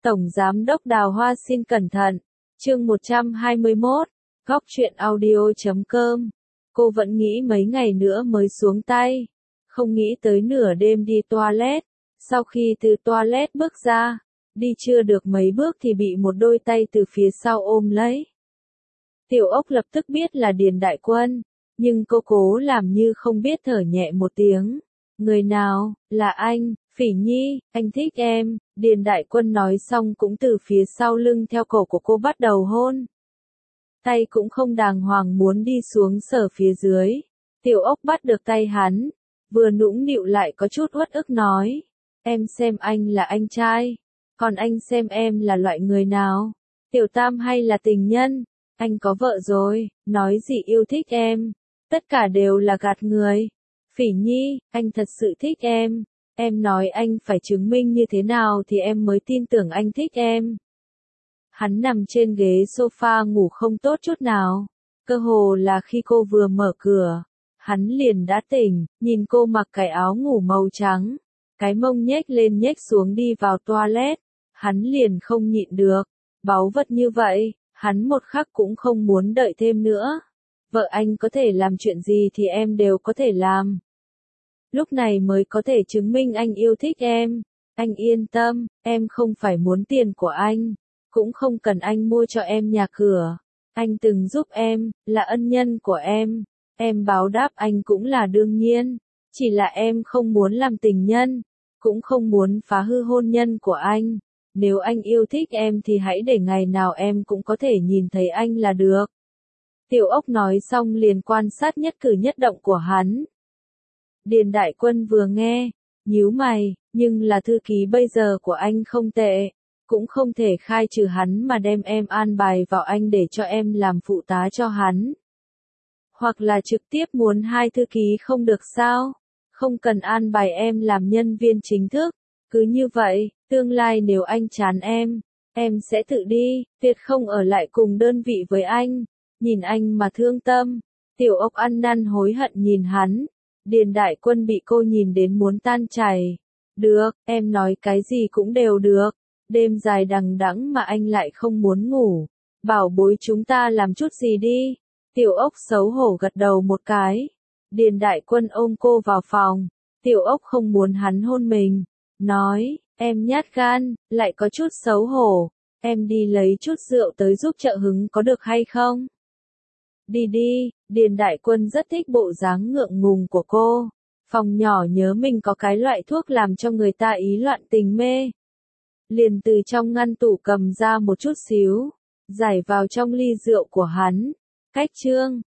Tổng Giám đốc Đào Hoa xin cẩn thận. Chương 121, Góc truyện audio.com. Cô vẫn nghĩ mấy ngày nữa mới xuống tay. Không nghĩ tới nửa đêm đi toilet. Sau khi từ toilet bước ra, đi chưa được mấy bước thì bị một đôi tay từ phía sau ôm lấy. Tiểu Ốc lập tức biết là Điền Đại Quân, nhưng cô cố làm như không biết, thở nhẹ một tiếng. Người nào? Là anh, Phỉ Nhi, anh thích em. Điền Đại Quân nói xong cũng từ phía sau lưng theo cổ của cô bắt đầu hôn. Tay cũng không đàng hoàng muốn đi xuống sờ phía dưới. Tiểu Ốc bắt được tay hắn, vừa nũng nịu lại có chút uất ức nói. Em xem anh là anh trai, còn anh xem em là loại người nào? Tiểu tam hay là tình nhân? Anh có vợ rồi, nói gì yêu thích em, tất cả đều là gạt người. Phỉ Nhi, anh thật sự thích em. Em nói anh phải chứng minh như thế nào thì em mới tin tưởng anh thích em. Hắn nằm trên ghế sofa ngủ không tốt chút nào. Cơ hồ là khi cô vừa mở cửa, hắn liền đã tỉnh, nhìn cô mặc cái áo ngủ màu trắng, cái mông nhếch lên nhếch xuống đi vào toilet. Hắn liền không nhịn được, báu vật như vậy, hắn một khắc cũng không muốn đợi thêm nữa. Vợ anh có thể làm chuyện gì thì em đều có thể làm. Lúc này mới có thể chứng minh anh yêu thích em. Anh yên tâm, em không phải muốn tiền của anh, cũng không cần anh mua cho em nhà cửa. Anh từng giúp em, là ân nhân của em báo đáp anh cũng là đương nhiên. Chỉ là em không muốn làm tình nhân, cũng không muốn phá hư hôn nhân của anh. Nếu anh yêu thích em thì hãy để ngày nào em cũng có thể nhìn thấy anh là được. Tiểu Ốc nói xong liền quan sát nhất cử nhất động của hắn. Điền Đại Quân vừa nghe, nhíu mày, nhưng là thư ký bây giờ của anh không tệ, cũng không thể khai trừ hắn mà đem em an bài vào anh để cho em làm phụ tá cho hắn. Hoặc là trực tiếp muốn hai thư ký không được sao? Không cần an bài em làm nhân viên chính thức, cứ như vậy, tương lai nếu anh chán em sẽ tự đi, tuyệt không ở lại cùng đơn vị với anh. Nhìn anh mà thương tâm. Tiểu Ốc ăn năn hối hận nhìn hắn. Điền Đại Quân bị cô nhìn đến muốn tan chảy. Được, em nói cái gì cũng đều được. Đêm dài đằng đẵng mà anh lại không muốn ngủ. Bảo bối chúng ta làm chút gì đi. Tiểu Ốc xấu hổ gật đầu một cái. Điền Đại Quân ôm cô vào phòng. Tiểu Ốc không muốn hắn hôn mình. Nói, em nhát gan, lại có chút xấu hổ. Em đi lấy chút rượu tới giúp trợ hứng có được hay không? Đi đi, Điền Đại Quân rất thích bộ dáng ngượng ngùng của cô. Phòng nhỏ nhớ mình có cái loại thuốc làm cho người ta ý loạn tình mê. Liền từ trong ngăn tủ cầm ra một chút xíu, giải vào trong ly rượu của hắn. Cách chương